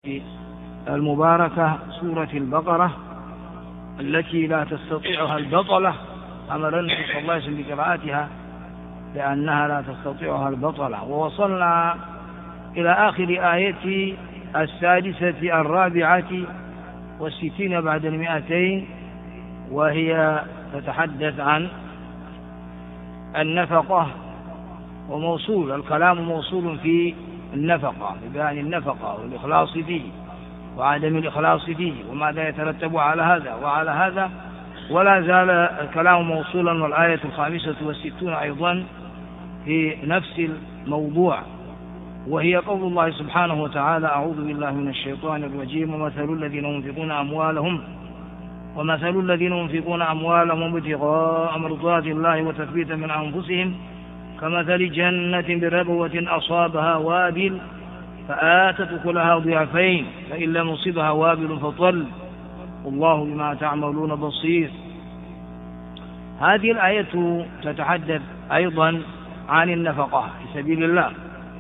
المباركة سورة البقرة التي لا تستطيعها البطلة. أمر النبي صلى الله عليه وسلم بقراءتها لأنها لا تستطيعها البطلة. ووصلنا إلى آخر آية 64 بعد 200، وهي تتحدث عن النفقة، وموصول الكلام موصول في النفقة ببيان النفقة والإخلاص فيه وعدم الإخلاص فيه وماذا يترتب على هذا وعلى هذا، ولا زال الكلام موصولا. والآية 65 أيضا في نفس الموضوع، وهي قول الله سبحانه وتعالى: أعوذ بالله من الشيطان الرجيم: ومثل الذين ينفقون أموالهم ابتغاء مرضات الله وتثبيتا من أنفسهم كمثل جنة بربوة أصابها وابل فآتت أكلها ضعفين فإن لم يصبها وابل فطل والله بما تعملون بصير. هذه الآية تتحدث أيضا عن النفقة في سبيل الله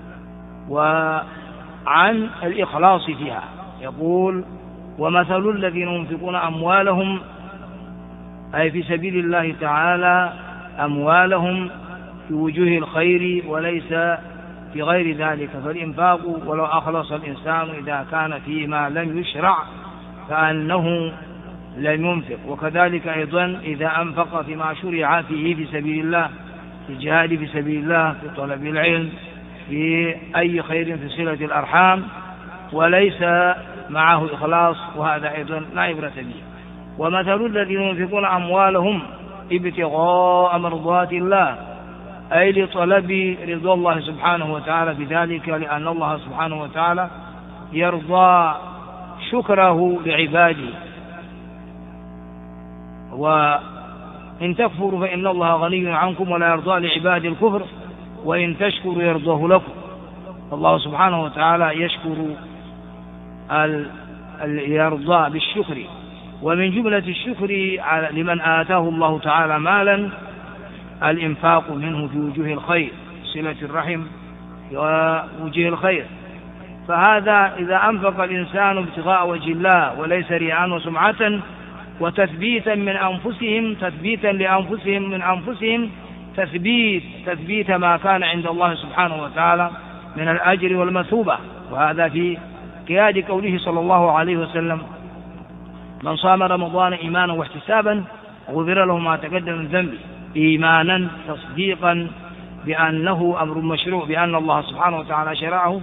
وعن الإخلاص فيها. يقول: ومثل الذين ينفقون أموالهم، أي في سبيل الله تعالى أموالهم في وجوه الخير وليس في غير ذلك، فالإنفاق ولو أخلص الإنسان إذا كان فيما لم يشرع فأنه لم ينفق. وكذلك أيضا إذا أنفق فيما شرع فيه في سبيل الله، في الجهاد في سبيل الله، في طلب العلم، في أي خير، في صلة الأرحام، وليس معه إخلاص، وهذا أيضا لا عبرة به. ومثل الذين ينفقون أموالهم ابتغاء مرضات الله، أي لطلب رضا الله سبحانه وتعالى بذلك، لأن الله سبحانه وتعالى يرضى شكره لعباده. وإن تكفروا فإن الله غني عنكم ولا يرضى لعباد الكفر وإن تشكروا يرضاه لكم. الله سبحانه وتعالى يشكر يرضى بالشكر. ومن جملة الشكر لمن آتاه الله تعالى مالا الإنفاق منه في وجوه الخير، صلة الرحم ووجوه الخير. فهذا إذا أنفق الإنسان ابتغاء وجه الله وليس رياء وسمعة وتثبيتا من أنفسهم، تثبيتا لأنفسهم من أنفسهم، تثبيت ما كان عند الله سبحانه وتعالى من الأجر والمثوبة. وهذا في قياد قوله صلى الله عليه وسلم: من صام رمضان إيمانا واحتسابا غفر له ما تقدم من ذنبه. إيمانا تصديقا بأنه أمر مشروع، بأن الله سبحانه وتعالى شرعه،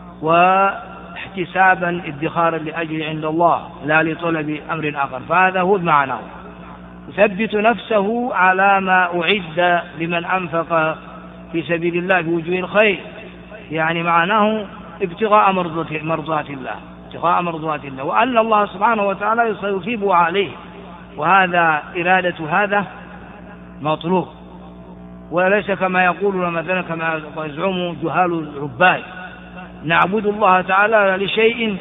واحتسابا ادخارا لأجل عند الله لا لطلب أمر آخر. فهذا هو معناه، يثبت نفسه على ما أعد لمن أنفق في سبيل الله بوجوه الخير، يعني معناه ابتغاء مرضات الله، ابتغاء مرضات الله، وأن الله سبحانه وتعالى سيثيب عليه. وهذا إرادة هذا مطلوب، وليس كما يقولون مثلا كما يزعم جهال العباد: نعبد الله تعالى لشيء،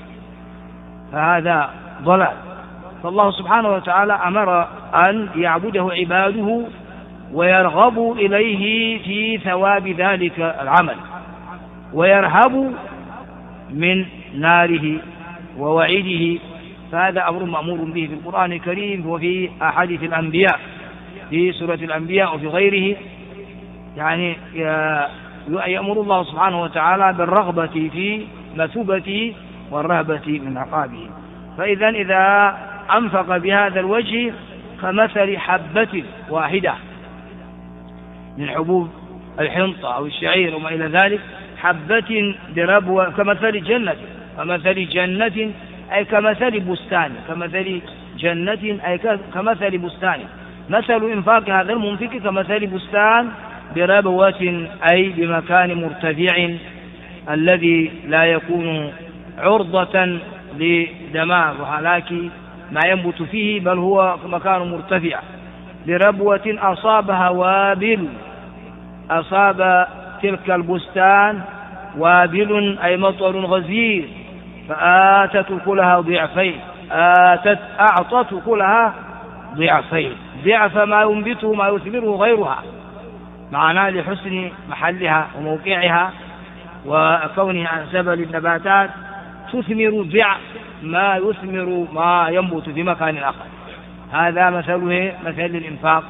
فهذا ضلال. فالله سبحانه وتعالى أمر أن يعبده عباده ويرغبوا إليه في ثواب ذلك العمل، ويرهبوا من ناره ووعيده. فهذا أمر مأمور به في القرآن الكريم وفي أحاديث الأنبياء في سورة الأنبياء وفي غيره. يعني يأمر الله سبحانه وتعالى بالرغبة في مثوبته والرهبة من عقابه. فإذا إذا أنفق بهذا الوجه كمثل حبة واحدة من حبوب الحنطة أو الشعير وما إلى ذلك، حبة بربوة كمثل جنة أي كمثل بستان، كمثل جنة أي كمثل بستان. مثل إنفاق هذا المنفق كمثل بستان بربوة أي بمكان مرتفع الذي لا يكون عرضة لدمار وهلاك ما ينبت فيه، بل هو مكان مرتفع. بربوة أصابها وابل، أصاب تلك البستان وابل أي مطر غزير، فآتت كلها ضعفين، أعطت كلها ضعفين، ضعف ما ينبته ما يثمره غيرها، معناه لحسن محلها وموقعها وكونها عن سبل النباتات تثمر ضعف ما يثمر ما ينبت في مكان آخر. هذا مثله مثل الإنفاق.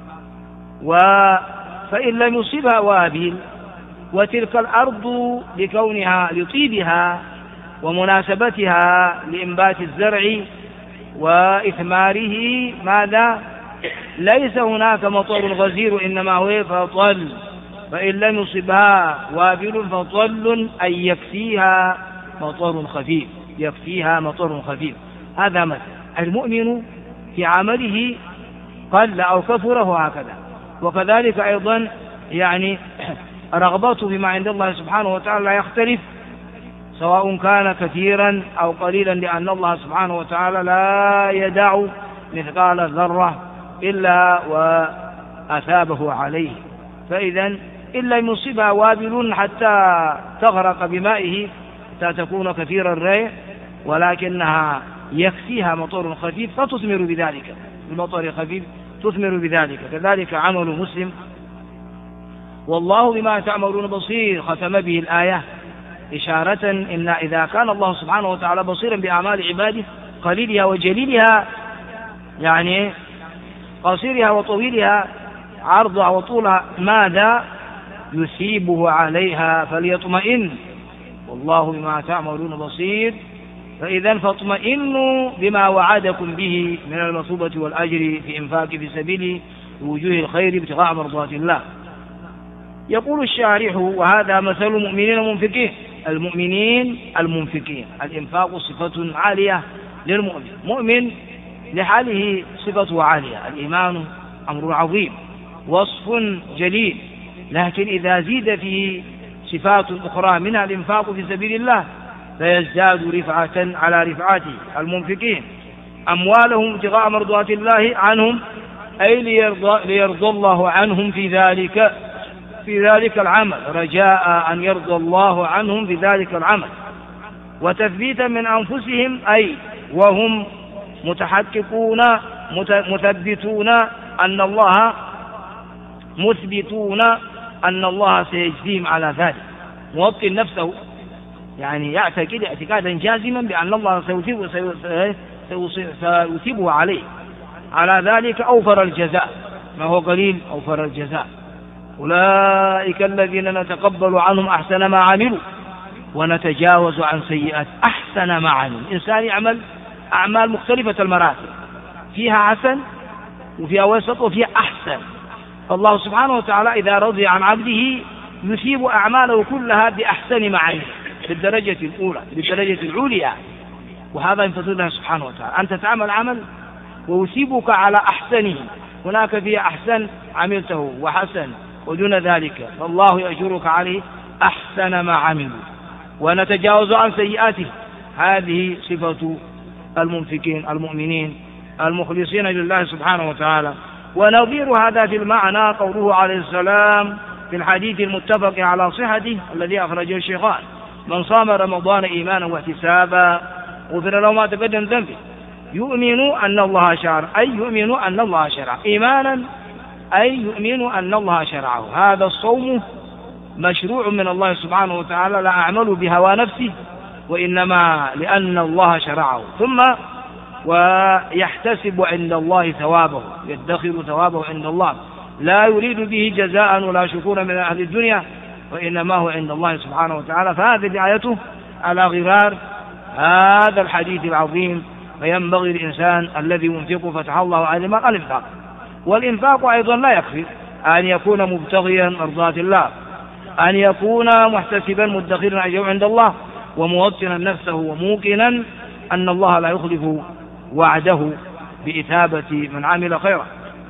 فإن لم يصبها وابل، وتلك الأرض لكونها لطيبها ومناسبتها لإنبات الزرع وإثماره ماذا؟ ليس هناك مطر غزير، إنما هو فطل. فإن لم يصبها وابل فطل، أي يكفيها مطر خفيف، يكفيها مطر خفيف. هذا مثل المؤمن في عمله قل أو كثر وهكذا. وكذلك أيضا يعني رغبته بما عند الله سبحانه وتعالى لا يختلف، سواء كان كثيرا أو قليلا، لأن الله سبحانه وتعالى لا يدع مثقال ذرة إلا وأثابه عليه. فإذا إن لم يصبها وابل حتى تغرق بمائه حتى تكون كثير الريح، ولكنها يكفيها مطر خفيف فتثمر بذلك، المطر الخفيف تثمر بذلك. كذلك عمل مسلم، والله بما تعملون بصير، ختم به الآية إشارة إن إذا كان الله سبحانه وتعالى بصيرا بأعمال عباده قليلها وجليلها، يعني قصيرها وطويلها، عرضها وطولها، ماذا يثيبه عليها فليطمئن، والله بما تعملون بصير. فإذا فاطمئنوا بما وعدكم به من المثوبة والأجر في إنفاق في سبيل وجوه الخير ابتغاء مرضات الله. يقول الشارح: وهذا مثل المؤمنين المنفقين. المؤمنين المنفقين، الإنفاق صفة عالية للمؤمن، مؤمن لحاله صفته عالية، الإيمان أمر عظيم، وصف جليل، لكن إذا زيد فيه صفات أخرى منها الإنفاق في سبيل الله فيزداد رفعة على رفعته. المنفقين أموالهم ابتغاء مرضات الله عنهم، أي ليرضى الله عنهم في ذلك العمل، رجاء أن يرضى الله عنهم في ذلك العمل، وتثبيتا من أنفسهم، أي وهم متحققون مثبتون أن الله سيجزيهم على ذلك، موطن نفسه، يعني يعتقد اعتقادا جازما بأن الله سيثيبه على ذلك أوفر الجزاء، ما هو قليل أوفر الجزاء. أولئك الذين نتقبل عنهم أحسن ما عملوا ونتجاوز عن سيئات. أحسن ما عملوا، الإنسان يعمل أعمال مختلفة المراتب، فيها حسن وفيها وسط وفيها أحسن. فالله سبحانه وتعالى إذا رضي عن عبده يثيب أعماله كلها بأحسن ما عمل، بالدرجة الأولى، بالدرجة العليا. وهذا من فضل الله سبحانه وتعالى، أنت تعمل عمل ويثيبك على أحسنه، هناك فيه أحسن عملته وحسن ودون ذلك، فالله يأجرك عليه أحسن ما عملوا ونتجاوز عن سيئاته. هذه صفة المنفقين المؤمنين المخلصين لله سبحانه وتعالى. ونظير هذا في المعنى قوله عليه السلام في الحديث المتفق على صحته الذي أخرجه الشيخان: من صام رمضان إيمانا واحتسابا غفر له ما تقدم ذنبه. يؤمن أن الله شرع، أي يؤمن أن الله شرع، إيمانا أي يؤمن أن الله شرعه. هذا الصوم مشروع من الله سبحانه وتعالى، لا أعمل بهوى نفسي، وإنما لأن الله شرعه. ثم ويحتسب عند الله ثوابه، يدخر ثوابه عند الله، لا يريد به جزاء ولا شكورا من أهل الدنيا، وإنما هو عند الله سبحانه وتعالى. فهذه آيته على غرار هذا الحديث العظيم. فينبغي الإنسان الذي ينفق فتح الله عليه الإنفاق. والإنفاق أيضا لا يكفي أن يكون مبتغيا مرضات الله، أن يكون محتسبا مدخرا أجره عند الله، وموطنا نفسه وموقنا أن الله لا يخلف وعده بإثابة من عمل خيرا.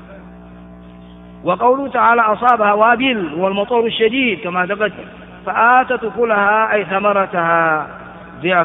وقوله تعالى: أصابها وابل والمطر الشديد كما تقدم، فآتت كلها أي ثمرتها ضعف.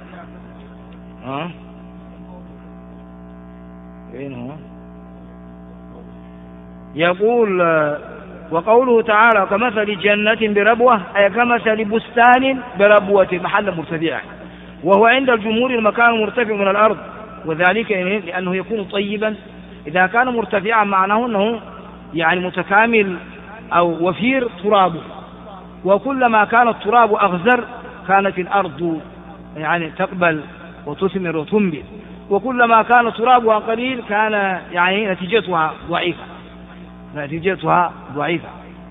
يقول: وقوله تعالى: كمثل جنة بربوة، أي كمثل بستان بربوة، محل مرتفع، وهو عند الجمهور المكان مرتفع من الأرض، وذلك لأنه يكون طيبا. إذا كان مرتفعا معناه أنه يعني متكامل أو وفير ترابه، وكلما كان التراب أغزر كانت الأرض يعني تقبل وتثمر وتنبت، وكلما كان ترابها قليل كان يعني نتيجتها ضعيفة.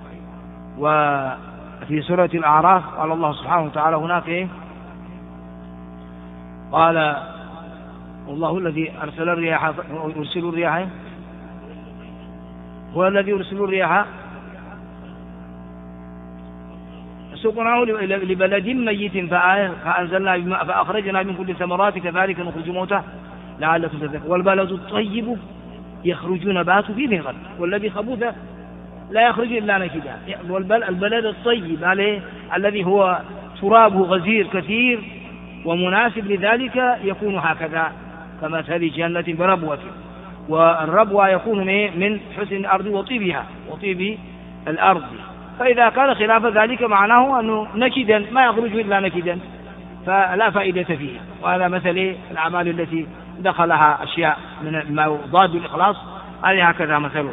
وفي سورة الأعراف قال الله سبحانه وتعالى هناك قال الله الذي أرسل الرياح هو الذي يرسل الرياح سقناه لبلد ميت فأنزلنا فأخرجنا من كل الثمرات كذلك نخرج موتى لعلكم تذكرون. والبلد الطيب يخرج نباته في ذي غد والذي خبث لا يخرج إلا نكدا. البلد الطيب عليه الذي هو ترابه غزير كثير ومناسب لذلك يكون هكذا كمثل جنة بربوة، والربوة يكون من حسن الأرض وطيب الأرض. فإذا كان خلاف ذلك معناه أنه نكدا ما يخرج إلا نكدا فلا فائدة فيه. وهذا مثل الأعمال التي دخلها أشياء من ما ضاد الإخلاص هذه هكذا مثله.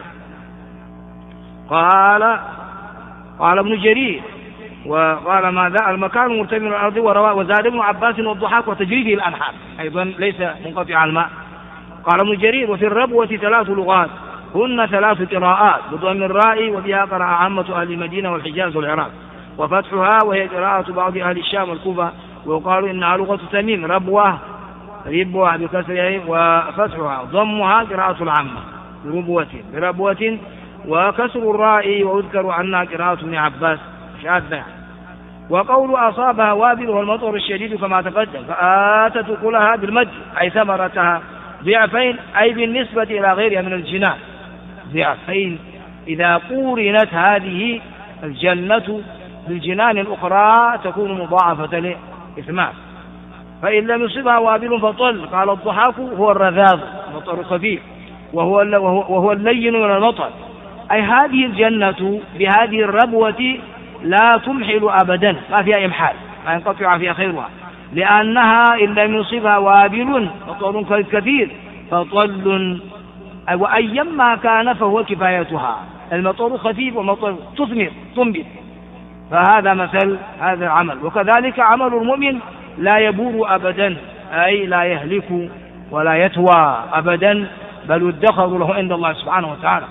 قال ابن جرير وقال ماذا المكان مرتفع من الأرض وزاد ابن عباس والضحاك وتجريده الأنحار أيضا ليس منقطع الماء. قال ابن جرير وفي الربوة 3 لغات هن 3 قراءات بضم الراء وبها قرأ عامة أهل المدينة والحجاز والعراق، وفتحها وهي قراءة بعض أهل الشام والكوفة، ويقال إنها لغة تميم ربوة بكسرها وفتحها، ضمها قراءة العامة بربوة وكسر الراء ويذكر عنها قراءة ابن عباس شاذة. وقول أصابها وابل والمطر الشديد كما تقدم فآتت كلها بالمد أي ثمرتها ضعفين أي بالنسبة إلى غيرها من الجنان ضعفين إذا قورنت هذه الجنة بالجنان الأخرى تكون مضاعفة لإثمان. فإن لم يصبها وابل فطل. قال الضحاك هو الرذاذ المطر الخفيف وهو اللين من المطر، أي هذه الجنة بهذه الربوة لا تمحل أبدا ما فيها إمحال ما ينقطع فيها خيرها، لأنها إن لم يصبها وابل مطر كثير فطل وأيما كان فهو كفايتها المطر خفيف ومطر تثمر تنبت. فهذا مثل هذا العمل. وكذلك عمل المؤمن لا يبور أبدا أي لا يهلك ولا يتوى أبدا بل يدخر له عند الله سبحانه وتعالى.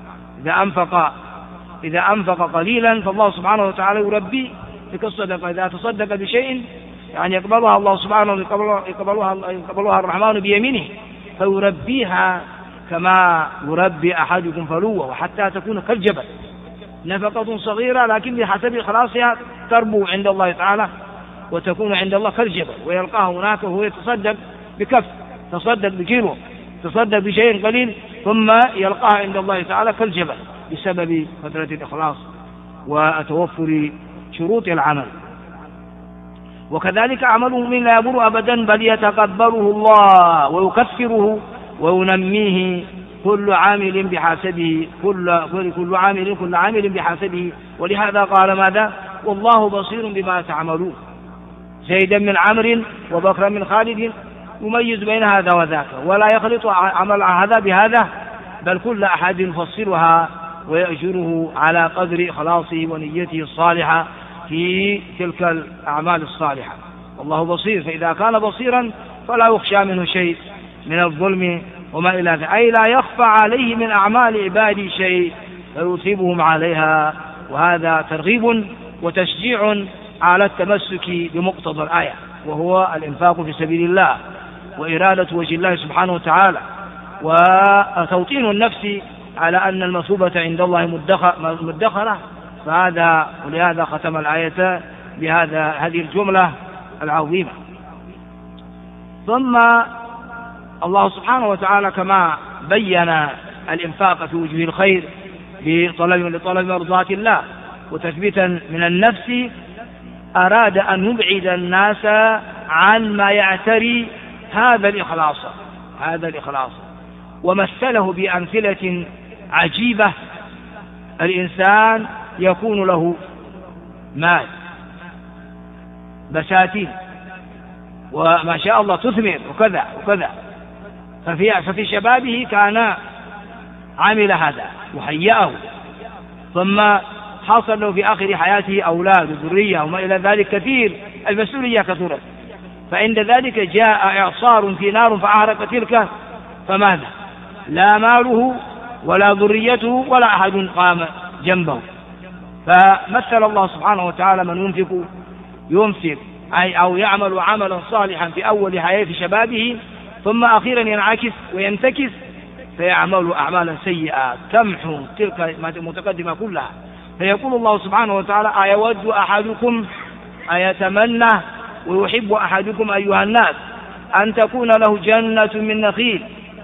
إذا أنفق قليلا فالله سبحانه وتعالى يربي تلك الصدقة. إذا تصدق بشيء يعني يقبلها الله سبحانه يقبلها الرحمن بيمينه فيربيها كما يربي أحدكم فلوه وحتى تكون كالجبل نفقة صغيرة لكن بحسب إخلاصها تربو عند الله تعالى وتكون عند الله كالجبل، ويلقاه هناك وهو يتصدق بكف تصدق بكيلو تصدق بشيء قليل ثم يلقاه عند الله تعالى كالجبل بسبب فترة الإخلاص وتوفر شروط العمل. وكذلك عمله من لا يبر أبدا بل يتقبله الله ويكفره وينميه كل عامل بحسبه كل عامل بحسبه. ولهذا قال ماذا والله بصير بما تعملون. زيدا من عمرو وبكرا من خالد يميز بين هذا وذاك ولا يخلط عمل هذا بهذا بل كل أحد يفصلها ويأجره على قدر إخلاصه ونيته الصالحة في تلك الأعمال الصالحة. والله بصير، فإذا كان بصيرا فلا يخشى منه شيء من الظلم وما إلى ذلك، أي لا يخفى عليه من أعمال عباده شيء فيصيبهم عليها. وهذا ترغيب وتشجيع على التمسك بمقتضى الآية وهو الإنفاق في سبيل الله وإرادة وجه الله سبحانه وتعالى وتوطين النفس على أن المثوبة عند الله مدخرة. ولهذا ختم الآية هذه الجملة العظيمة. ثم الله سبحانه وتعالى كما بين الإنفاق في وجه الخير لطلب مرضات الله وتثبيتا من النفس أراد أن يبعد الناس عن ما يعتري هذا الإخلاص ومثله بأمثلة عجيبة. الإنسان يكون له مال بساتين وما شاء الله تثمر وكذا وكذا، ففي شبابه كان عمل هذا وهيأه ثم حصل له في آخر حياته أولاد وذرية وما إلى ذلك كثير، المسؤولية كثرت فعند ذلك جاء إعصار في نار فأحرق تلك، فماذا؟ لا ماله ولا ذريته ولا أحد قام جنبه. فمثل الله سبحانه وتعالى من ينفق أو يعمل عملا صالحا في أول حياة شبابه ثم أخيرا ينعكس وينتكس فيعمل أعمالا سيئة تمحو تلك المتقدمة كلها. فيقول الله سبحانه وتعالى: أيود أحدكم أيتمنى ويحب أحدكم أيها الناس أن تكون له جنة من نخيل،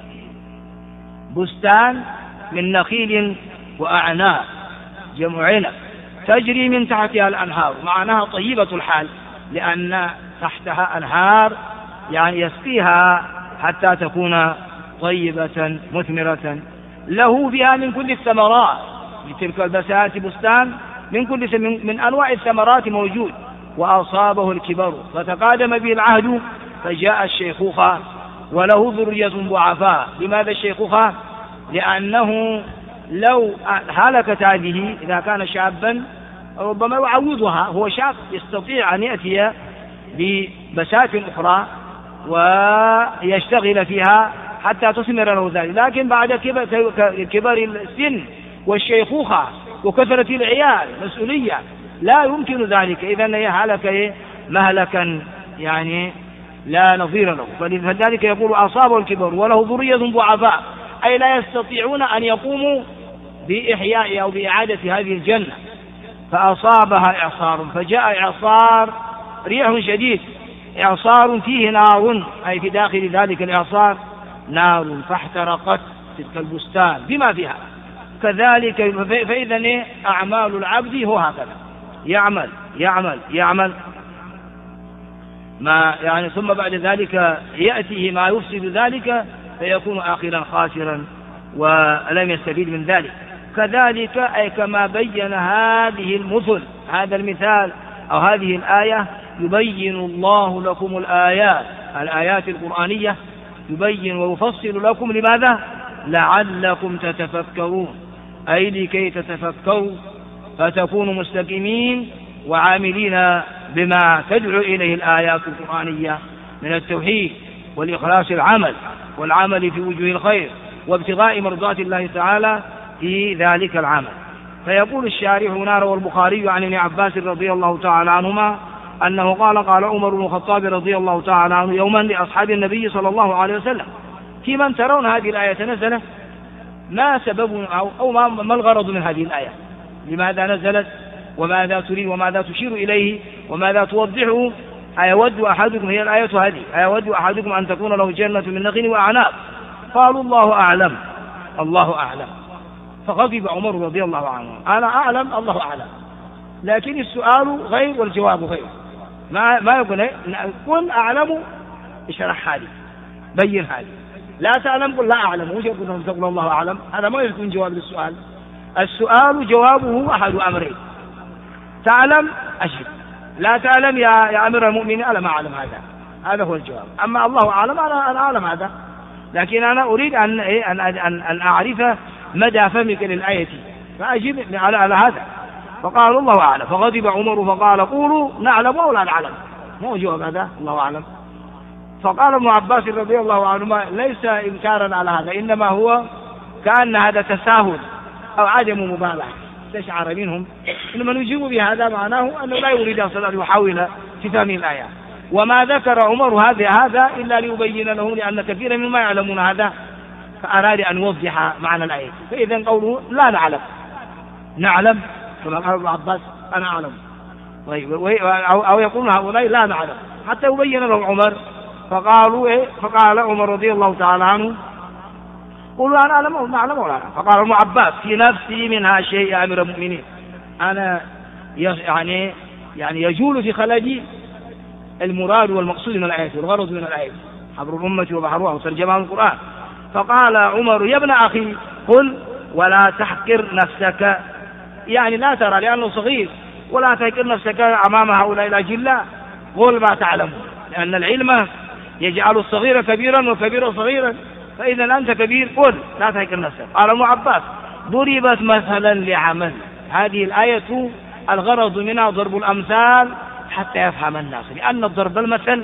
بستان من نخيل وأعناب جمع عنب تجري من تحتها الأنهار، معناها طيبة الحال لأن تحتها أنهار يعني يسقيها حتى تكون طيبة مثمرة، له فيها من كل الثمرات، لتلك البساتين بستان من كل من أنواع الثمرات موجود، وأصابه الكبر فتقادم به العهد فجاء الشيخوخة وله ذرية ضعفاء. لماذا الشيخوخة؟ لأنه لو هلكت هذه إذا كان شابا ربما يعوضها، هو شاب يستطيع أن يأتي ببسات أخرى ويشتغل فيها حتى تثمر له ذلك، لكن بعد كبر السن والشيخوخة وكثرة العيال مسؤولية لا يمكن ذلك، إذن هلك مهلكا يعني لا نظير له. فلذلك يقول: أصابه الكبر وله ذرية ضعفاء، أي لا يستطيعون أن يقوموا بإحياء أو بإعادة هذه الجنة، فأصابها إعصار، فجاء إعصار ريح شديد، إعصار فيه نار، أي في داخل ذلك الإعصار نار فاحترقت تلك البستان بما فيها. كذلك فإذا أعمال العبد هو هكذا، يعمل يعمل يعمل ما يعني ثم بعد ذلك يأتيه ما يفسد ذلك فيكون آخرا خاسرا ولم يستفيد من ذلك. كذلك أي كما بين هذه المثل، هذا المثال أو هذه الآية، يبين الله لكم الآيات القرآنية، يبين ويفصل لكم. لماذا؟ لعلكم تتفكرون، أي لكي تتفكروا فتكونوا مستقيمين وعاملين بما تدعو إليه الآيات القرآنية من التوحيد والإخلاص والعمل في وجوه الخير وابتغاء مرضات الله تعالى في ذلك العمل. فيقول الشارح: هنا روى البخاري عن ابن عباس رضي الله تعالى عنهما أنه قال: قال عمر بن الخطاب رضي الله تعالى عنه يوما لأصحاب النبي صلى الله عليه وسلم: في من ترون هذه الآية نزلت؟ ما سبب أو ما الغرض من هذه الآية؟ لماذا نزلت؟ وماذا تريد وماذا تشير إليه وماذا توضحه؟ أيود أحدكم، هي الآية هذه، أيود أحدكم أن تكون له جنة من نخيل وأعناب؟ قالوا: الله أعلم الله أعلم. فغضب عمر رضي الله عنه: أنا أعلم الله أعلم، لكن السؤال غير والجواب غير. ما يقول قل أعلم اشرح هذه بين هذه، لا تعلم قل لا أعلم، وش يقول تقول الله أعلم؟ هذا ما يكون جواب للسؤال. السؤال جوابه أحد أمرين: تعلم أجب، لا تعلم يا أمير المؤمنين أنا ما أعلم هذا هو الجواب. أما الله أعلم أنا أعلم هذا، لكن أنا أريد أن أعرف مدى فهمك للآية فأجب على هذا. فقال: الله أعلم. فغضب عمر فقال: قولوا نعلم أو لا نعلم. ما هو جواب هذا؟ الله أعلم. فقال ابن عباس رضي الله عنهما: ليس إنكارا على هذا، إنما هو كأن هذا تساهل أو عدم مبالغة، استشعر منهم إنما نجيب بهذا معناه أنه لا يريد أصلا أن يحاول في فهم الآية. وما ذكر عمر هذا إلا ليبين لهم، لأن كثيرا مما يعلمون هذا، فأراد أن يوضح معنى الآية. فإذا قوله لا نعلم كما قال ابن عباس أنا أعلم، أو يقول هؤلاء لا نعلم، حتى يبين له عمر. فقال عمر رضي الله تعالى عنه: قولوا أنا نعلم ولا نعلم. فقال ابن عباس: في نفسي منها شيء يا أمير المؤمنين، أنا يعني يجول في خلدي المراد والمقصود من الآية والغرض من الآية، حبر الأمة وبحرها وترجمها القرآن. فقال عمر: يا ابن أخي قل ولا تحقر نفسك، يعني لا ترى لأنه صغير ولا تحقر نفسك أمام هؤلاء الأجلاء، قل ما تعلم، لأن العلم يجعل الصغير كبيرا والكبير صغيرا، فإذا أنت كبير قل لا تحقر نفسك. قال ابن عباس: ضربت مثلا لعمل، هذه الآية الغرض منها ضرب الأمثال حتى يفهم الناس، لأن ضرب المثل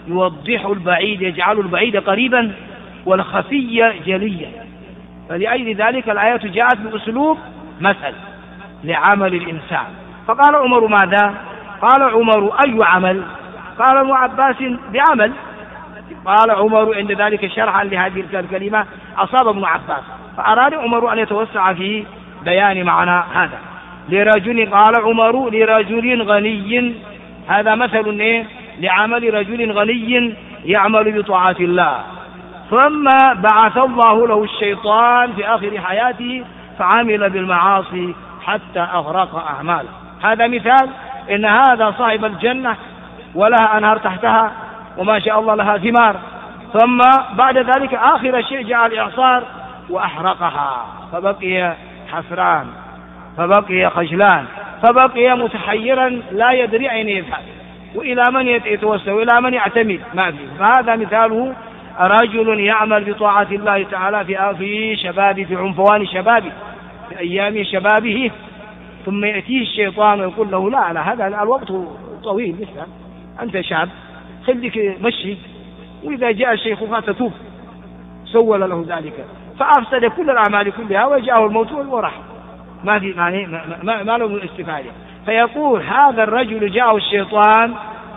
يوضح البعيد، يجعل البعيد قريبا والخفي جليا. فلأجل ذلك الآيات جاءت بأسلوب مثل لعمل الإنسان. فقال عمر ماذا؟ قال عمر أي عمل؟ قال ابن عباس بعمل. قال عمر عند ذلك شرحا لهذه الكلمة أصاب ابن عباس، فأراد عمر أن يتوسع في بيان معنى هذا. لرجل، قال عمر لرجل غني، هذا مثل لعمل رجل غني يعمل بطاعة الله، ثم بعث الله له الشيطان في آخر حياته فعمل بالمعاصي حتى أغرق أعماله. هذا مثال إن هذا صاحب الجنة ولها أنهار تحتها وما شاء الله لها ثمار، ثم بعد ذلك آخر شيء جاء الإعصار وأحرقها، فبقي حسران، فبقي خجلان، فبقي متحيرا لا يدري أين يذهب وإلى من يتوسل وإلى من يعتمد، ما فيه. فهذا مثاله رجل يعمل بطاعة الله تعالى في شبابه، في عنفوان شبابه، في أيام شبابه، ثم يأتيه الشيطان ويقول له لا هذا الوقت طويل، مثلا أنت شاب خليك مشي، وإذا جاء الشيخوخة تتوب. سول له ذلك فأفسد كل الأعمال كلها وجاءه الموت وراح، ما في ما له استفادة. فيقول هذا الرجل جاءه الشيطان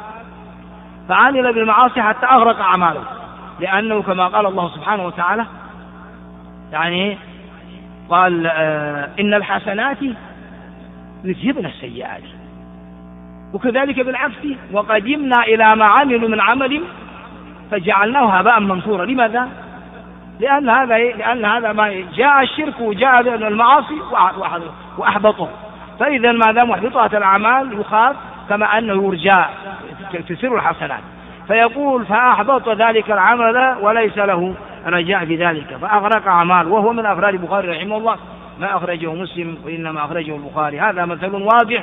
فعمل بالمعاصي حتى أغرق أعماله، لأنه كما قال الله سبحانه وتعالى يعني قال إن الحسنات يذهبن السيئات، وكذلك بالعكس وقدمنا إلى ما عملوا من عمل فجعلناه هباء منثورا. لماذا؟ لأن هذا ما جاء الشرك وجاء المعاصي وأحبطه، فإذا ما دام محبطات الأعمال يخاف كما أنه يرجى تسير الحسنات. فيقول فأحبط ذلك العمل وليس له رجاء بذلك فأغرق أعمال، وهو من أفراد البخاري رحمه الله، ما أخرجه مسلم وإنما أخرجه البخاري. هذا مثل واضح،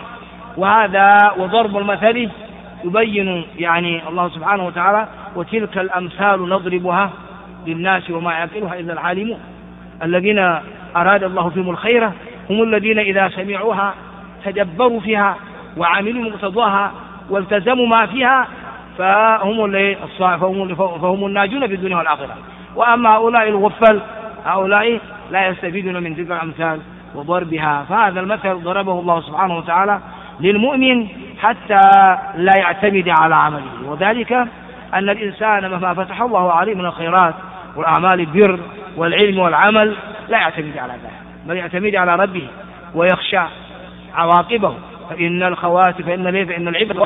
وضرب المثل يبين يعني الله سبحانه وتعالى وتلك الأمثال نضربها للناس وما يعقلها إلا العالمون. الذين أراد الله فيهم الخير هم الذين إذا سمعوها تدبروا فيها وعملوا مقتضاها والتزموا ما فيها فهم الناجون في الدنيا والآخرة. وأما هؤلاء الغفل هؤلاء لا يستفيدون من تلك الأمثال وضربها. فهذا المثل ضربه الله سبحانه وتعالى للمؤمن حتى لا يعتمد على عمله، وذلك أن الإنسان مهما فتح الله عليه من الخيرات والأعمال البر والعلم والعمل لا يعتمد على ذلك، بل يعتمد على ربه ويخشى عواقبه. فإن العبد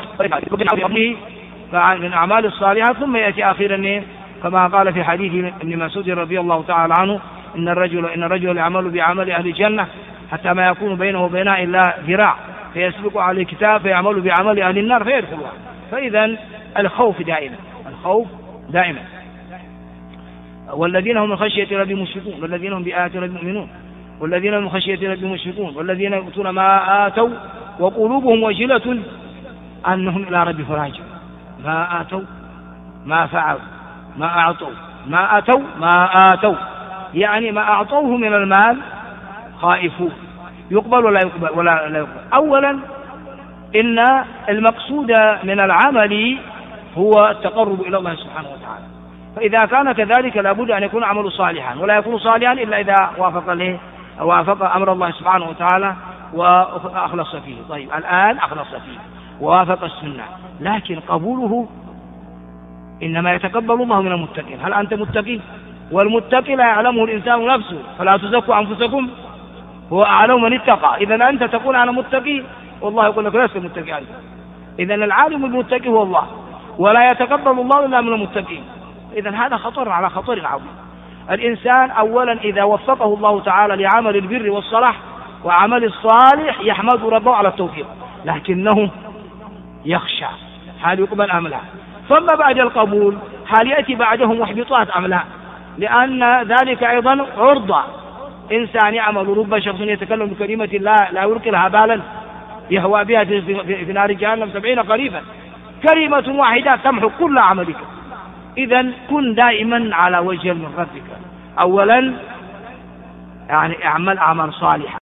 من أعمال الصالحة ثم يأتي آخرا كما قال في حديث ابن مسعود رضي الله تعالى عنه إن الرجل يعمل بعمل أهل الجنة حتى ما يكون بينه وبينها إلا ذراع فيسبق عليه كتاب فيعمل بعمل أهل النار فيدخلها. فإذا الخوف دائما والذين هم من خشية ربهم مشفقون والذين هم بآيات ربهم مؤمنون والذين هم من خشية ربهم مشفقون والذين يؤتون ما آتوا وقلوبهم وجلة أنهم إلى ربهم راجعون. ما آتوا ما فعلوا ما أعطوا ما أتوا ما آتوا، يعني ما أعطوه من المال خائفون يقبل ولا يقبل. أولا إن المقصود من العمل هو التقرب إلى الله سبحانه وتعالى، فإذا كان كذلك لابد أن يكون عمل صالحا، ولا يكون صالحا إلا إذا وافق أمر الله سبحانه وتعالى وأخلص فيه. طيب الآن أخلص فيه ووافق السنة، لكن قبوله إنما يتقبل الله من المتقين. هل أنت متقي؟ والمتقي لا يعلمه الإنسان نفسه، فلا تزكوا أنفسكم هو أعلم من اتقى. إذا أنت تقول أنا متقي والله يقول لك لست متقي. إذا العالم المتقي هو الله، ولا يتقبل الله إلا من المتقين. إذا هذا خطر على خطر عظيم. الإنسان أولا إذا وفقه الله تعالى لعمل البر والصلاح وعمل الصالح يحمد ربه على التوفيق، لكنه يخشى هل يقبل أم لا. ثم بعد القبول هل يأتي بعده محبطات أم لا، لأن ذلك أيضا عرضة. إنسان يعمل رب شخص يتكلم بكلمة لا يلقي لها بالا يهوى بها في نار جهنم 70 قريبا، كلمة واحدة تمحو كل عملك. إذن كن دائما على وجه من ربك. أولا يعني اعمل أعمال صالحة.